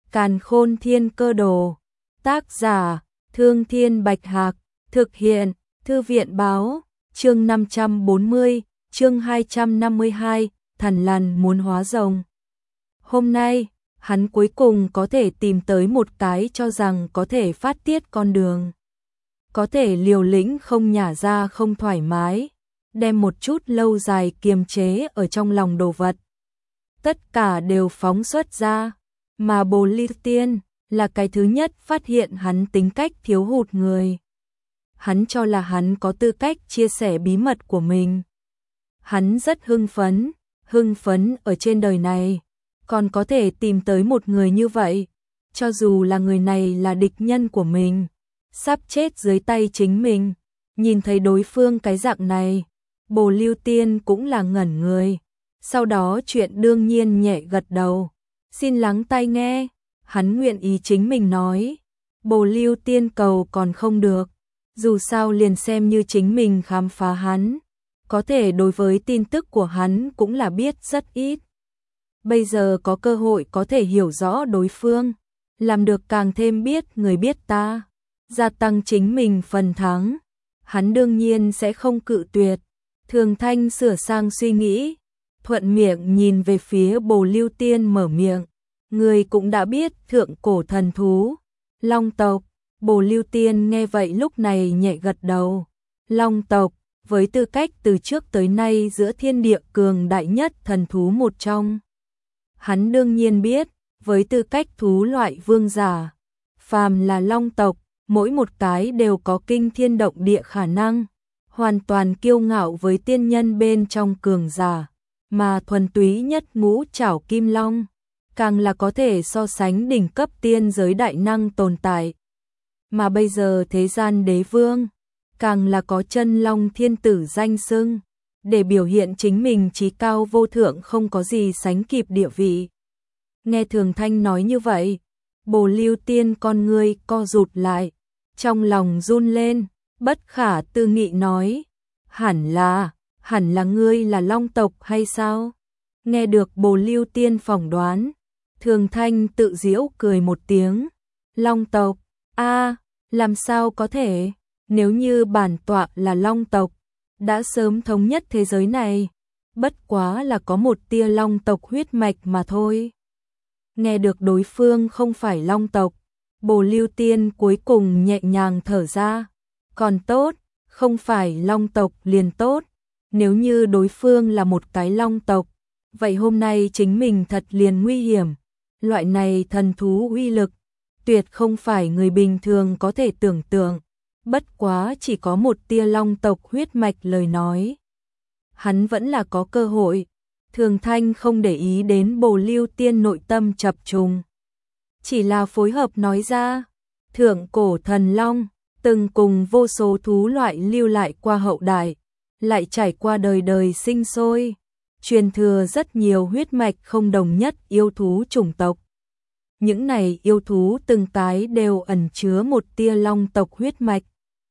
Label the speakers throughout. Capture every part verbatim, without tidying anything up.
Speaker 1: Càn Khôn Thiên Cơ Đồ. Tác giả: Thương Thiên Bạch Hạc. Thực hiện: Thư viện báo. Chương năm trăm bốn mươi, chương hai trăm năm mươi hai, Thần Lằn muốn hóa rồng. Hôm nay, hắn cuối cùng có thể tìm tới một cái cho rằng có thể phát tiết con đường. Có thể liều lĩnh không nhả ra không thoải mái, đem một chút lâu dài kiềm chế ở trong lòng đồ vật. Tất cả đều phóng xuất ra, mà Bồ Ly Tiên là cái thứ nhất phát hiện hắn tính cách thiếu hụt người. Hắn cho là hắn có tư cách chia sẻ bí mật của mình. Hắn rất hưng phấn, hưng phấn ở trên đời này, còn có thể tìm tới một người như vậy, cho dù là người này là địch nhân của mình, sắp chết dưới tay chính mình. Nhìn thấy đối phương cái dạng này, Bồ Lưu Tiên cũng là ngẩn người, sau đó chuyện đương nhiên nhẹ gật đầu, xin lắng tai nghe. Hắn nguyện ý chính mình nói, Bồ Lưu Tiên cầu còn không được, dù sao liền xem như chính mình khám phá hắn, có thể đối với tin tức của hắn cũng là biết rất ít. Bây giờ có cơ hội có thể hiểu rõ đối phương, làm được càng thêm biết người biết ta, gia tăng chính mình phần thắng, hắn đương nhiên sẽ không cự tuyệt. Thường Thanh sửa sang suy nghĩ, thuận miệng nhìn về phía Bồ Lưu Tiên mở miệng, người cũng đã biết thượng cổ thần thú, Long tộc. Bồ Lưu Tiên nghe vậy lúc này nhẹ gật đầu. Long tộc, với tư cách từ trước tới nay giữa thiên địa cường đại nhất thần thú một trong. Hắn đương nhiên biết, với tư cách thú loại vương giả, phàm là Long tộc, mỗi một cái đều có kinh thiên động địa khả năng, hoàn toàn kiêu ngạo với tiên nhân bên trong cường giả, mà thuần túy nhất ngũ trảo kim long, càng là có thể so sánh đỉnh cấp tiên giới đại năng tồn tại. Mà bây giờ thế gian đế vương, càng là có chân long thiên tử danh xưng, để biểu hiện chính mình chí cao vô thượng không có gì sánh kịp địa vị. Nghe Thường Thanh nói như vậy, Bồ Lưu Tiên con ngươi co rụt lại, trong lòng run lên, bất khả tư nghị nói, hẳn là, hẳn là ngươi là Long tộc hay sao? Nghe được Bồ Lưu Tiên phỏng đoán, Thường Thanh tự giễu cười một tiếng, Long tộc, a, làm sao có thể, nếu như bản tọa là Long tộc, đã sớm thống nhất thế giới này, bất quá là có một tia Long tộc huyết mạch mà thôi. Nghe được đối phương không phải Long tộc, Bồ Lưu Tiên cuối cùng nhẹ nhàng thở ra, còn tốt, không phải Long tộc liền tốt, nếu như đối phương là một cái Long tộc, vậy hôm nay chính mình thật liền nguy hiểm, loại này thần thú uy lực, tuyệt không phải người bình thường có thể tưởng tượng, bất quá chỉ có một tia Long tộc huyết mạch lời nói. Hắn vẫn là có cơ hội. Thường Thanh không để ý đến Bồ Lưu Tiên nội tâm chập trùng, chỉ là phối hợp nói ra, thượng cổ thần long, từng cùng vô số thú loại lưu lại qua hậu đại, lại trải qua đời đời sinh sôi, truyền thừa rất nhiều huyết mạch không đồng nhất yêu thú chủng tộc. Những này yêu thú từng cái đều ẩn chứa một tia Long tộc huyết mạch,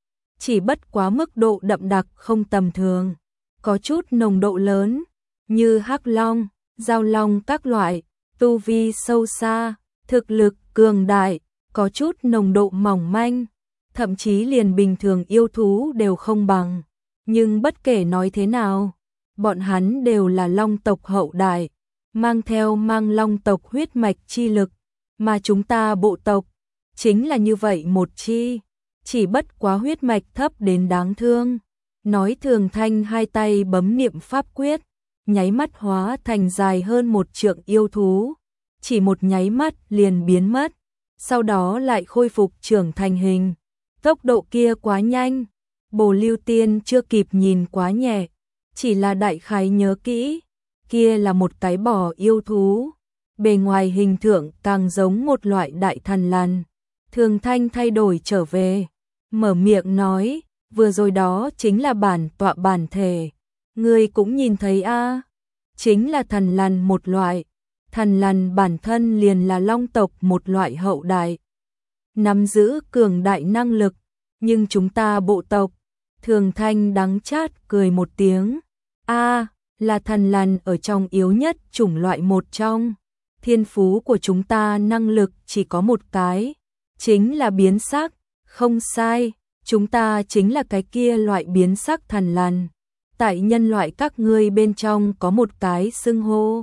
Speaker 1: chỉ bất quá mức độ đậm đặc không tầm thường, có chút nồng độ lớn, như hắc long, giao long các loại, tu vi sâu xa, thực lực cường đại, có chút nồng độ mỏng manh, thậm chí liền bình thường yêu thú đều không bằng. Nhưng bất kể nói thế nào, bọn hắn đều là Long tộc hậu đại, mang theo mang Long tộc huyết mạch chi lực, mà chúng ta bộ tộc chính là như vậy một chi, chỉ bất quá huyết mạch thấp đến đáng thương. Nói Thường Thanh hai tay bấm niệm pháp quyết, nháy mắt hóa thành dài hơn một trượng yêu thú, chỉ một nháy mắt liền biến mất, sau đó lại khôi phục trưởng thành hình. Tốc độ kia quá nhanh, Bồ Lưu Tiên chưa kịp nhìn quá nhẹ, chỉ là đại khái nhớ kỹ, kia là một cái bò yêu thú, bề ngoài hình tượng càng giống một loại đại thần lằn. Thường Thanh thay đổi trở về, mở miệng nói, vừa rồi đó chính là bản tọa bản thể, người cũng nhìn thấy a, chính là thần lằn một loại, thần lằn bản thân liền là Long tộc một loại hậu đại, nắm giữ cường đại năng lực, nhưng chúng ta bộ tộc, Thường Thanh đắng chát cười một tiếng, a, là thần lằn ở trong yếu nhất chủng loại một trong, thiên phú của chúng ta năng lực chỉ có một cái, chính là biến sắc, không sai, chúng ta chính là cái kia loại biến sắc thần lằn. Tại nhân loại các ngươi bên trong có một cái xưng hô,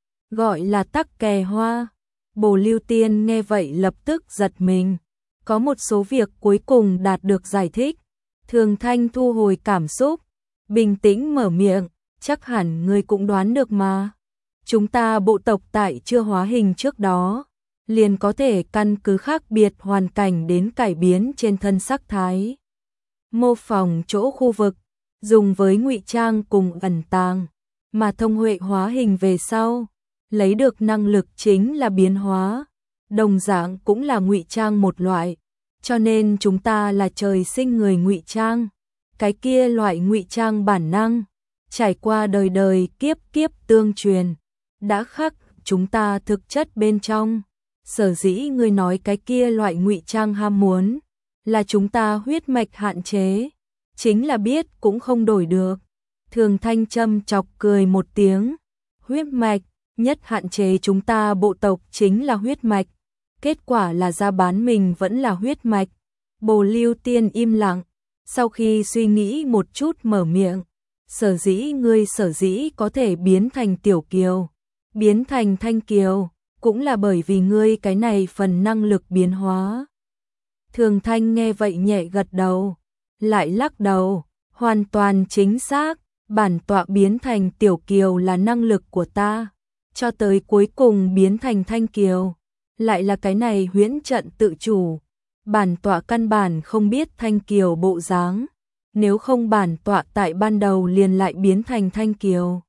Speaker 1: gọi là tắc kè hoa. Bồ Lưu Tiên nghe vậy lập tức giật mình, có một số việc cuối cùng đạt được giải thích. Thường Thanh thu hồi cảm xúc, bình tĩnh mở miệng, chắc hẳn ngươi cũng đoán được mà. Chúng ta bộ tộc tại chưa hóa hình trước đó, liền có thể căn cứ khác biệt hoàn cảnh đến cải biến trên thân sắc thái. Mô phỏng chỗ khu vực, dùng với ngụy trang cùng ẩn tàng, mà thông huệ hóa hình về sau, lấy được năng lực chính là biến hóa, đồng dạng cũng là ngụy trang một loại, cho nên chúng ta là trời sinh người ngụy trang. Cái kia loại ngụy trang bản năng, trải qua đời đời kiếp kiếp tương truyền, đã khắc chúng ta thực chất bên trong. Sở dĩ người nói cái kia loại ngụy trang ham muốn, là chúng ta huyết mạch hạn chế, chính là biết cũng không đổi được. Thường Thanh châm chọc cười một tiếng, huyết mạch, nhất hạn chế chúng ta bộ tộc chính là huyết mạch, kết quả là ra bán mình vẫn là huyết mạch. Bồ Lưu Tiên im lặng, sau khi suy nghĩ một chút mở miệng, sở dĩ ngươi sở dĩ có thể biến thành tiểu kiều, biến thành thanh kiều, cũng là bởi vì ngươi cái này phần năng lực biến hóa. Thường Thanh nghe vậy nhẹ gật đầu, lại lắc đầu, hoàn toàn chính xác, bản tọa biến thành tiểu kiều là năng lực của ta, cho tới cuối cùng biến thành thanh kiều, lại là cái này huyễn trận tự chủ. Bản tọa căn bản không biết thanh kiều bộ dáng, nếu không bản tọa tại ban đầu liền lại biến thành thanh kiều,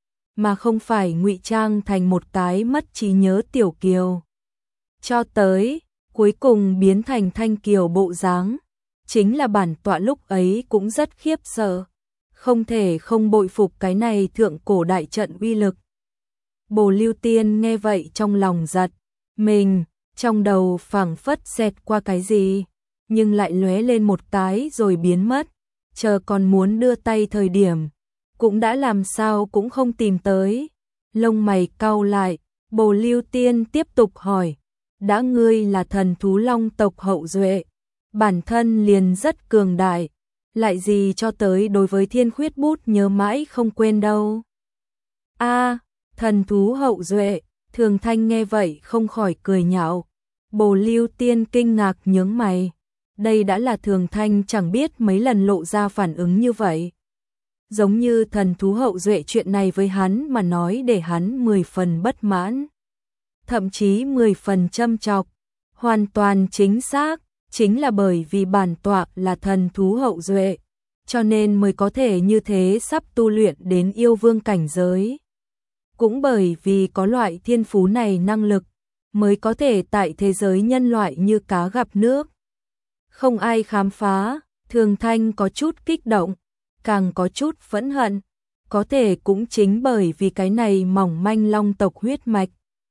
Speaker 1: mà không phải ngụy trang thành một cái mất trí nhớ tiểu kiều. Cho tới cuối cùng biến thành thanh kiều bộ dáng, chính là bản tọa lúc ấy cũng rất khiếp sợ, không thể không bội phục cái này thượng cổ đại trận uy lực. Bồ Lưu Tiên nghe vậy trong lòng giật mình, trong đầu phảng phất xẹt qua cái gì, nhưng lại lóe lên một cái rồi biến mất, chờ còn muốn đưa tay thời điểm, cũng đã làm sao cũng không tìm tới. Lông mày cau lại, Bồ Lưu Tiên tiếp tục hỏi, đã ngươi là thần thú long tộc hậu duệ, bản thân liền rất cường đại, lại gì cho tới đối với thiên khuyết bút nhớ mãi không quên đâu. A, thần thú hậu duệ. Thường Thanh nghe vậy không khỏi cười nhạo. Bồ Lưu Tiên kinh ngạc nhướng mày. Đây đã là Thường Thanh chẳng biết mấy lần lộ ra phản ứng như vậy. Giống như thần thú hậu duệ chuyện này với hắn mà nói để hắn mười phần bất mãn. Thậm chí mười phần châm chọc. Hoàn toàn chính xác, chính là bởi vì bản tọa là thần thú hậu duệ, cho nên mới có thể như thế sắp tu luyện đến yêu vương cảnh giới. Cũng bởi vì có loại thiên phú này năng lực, mới có thể tại thế giới nhân loại như cá gặp nước. Không ai khám phá, Thường Thanh có chút kích động, càng có chút phẫn hận, có thể cũng chính bởi vì cái này mỏng manh long tộc huyết mạch.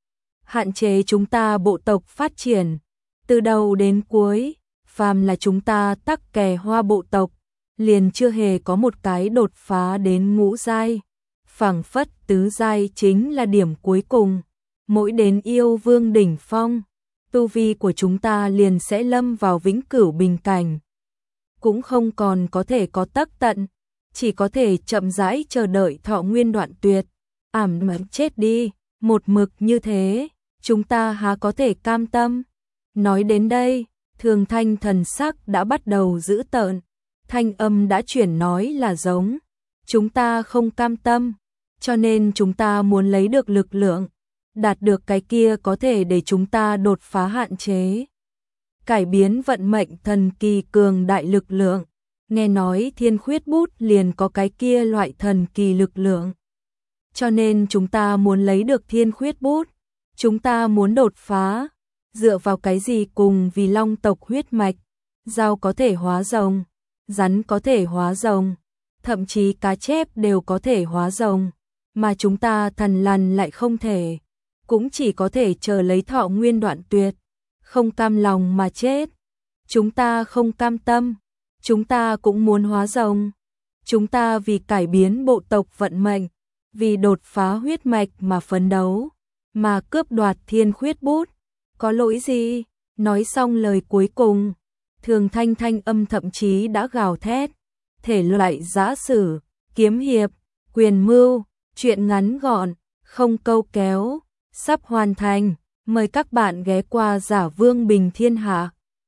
Speaker 1: Hạn chế chúng ta bộ tộc phát triển, từ đầu đến cuối, phàm là chúng ta tắc kè hoa bộ tộc, liền chưa hề có một cái đột phá đến ngũ giai. Phảng phất tứ giai chính là điểm cuối cùng, mỗi đến yêu vương đỉnh phong, tu vi của chúng ta liền sẽ lâm vào vĩnh cửu bình cảnh. Cũng không còn có thể có tắc tận, chỉ có thể chậm rãi chờ đợi thọ nguyên đoạn tuyệt, ảm đạm chết đi, một mực như thế, chúng ta há có thể cam tâm. Nói đến đây, Thường Thanh thần sắc đã bắt đầu dữ tợn, thanh âm đã chuyển nói là giống, chúng ta không cam tâm, cho nên chúng ta muốn lấy được lực lượng, đạt được cái kia có thể để chúng ta đột phá hạn chế, cải biến vận mệnh thần kỳ cường đại lực lượng. Nghe nói thiên khuyết bút liền có cái kia loại thần kỳ lực lượng, cho nên chúng ta muốn lấy được thiên khuyết bút, chúng ta muốn đột phá, dựa vào cái gì? Cùng vì long tộc huyết mạch, dao có thể hóa rồng, rắn có thể hóa rồng, thậm chí cá chép đều có thể hóa rồng, mà chúng ta thần lằn lại không thể, cũng chỉ có thể chờ lấy thọ nguyên đoạn tuyệt, không cam lòng mà chết. Chúng ta không cam tâm, chúng ta cũng muốn hóa rồng, chúng ta vì cải biến bộ tộc vận mệnh, vì đột phá huyết mạch mà phấn đấu, mà cướp đoạt thiên khuyết bút, có lỗi gì? Nói xong lời cuối cùng, Thường Thanh thanh âm thậm chí đã gào thét, thể loại giã sử, kiếm hiệp, quyền mưu, truyện ngắn gọn, không câu kéo, sắp hoàn thành, mời các bạn ghé qua Giả Vương Bình Thiên Hạ.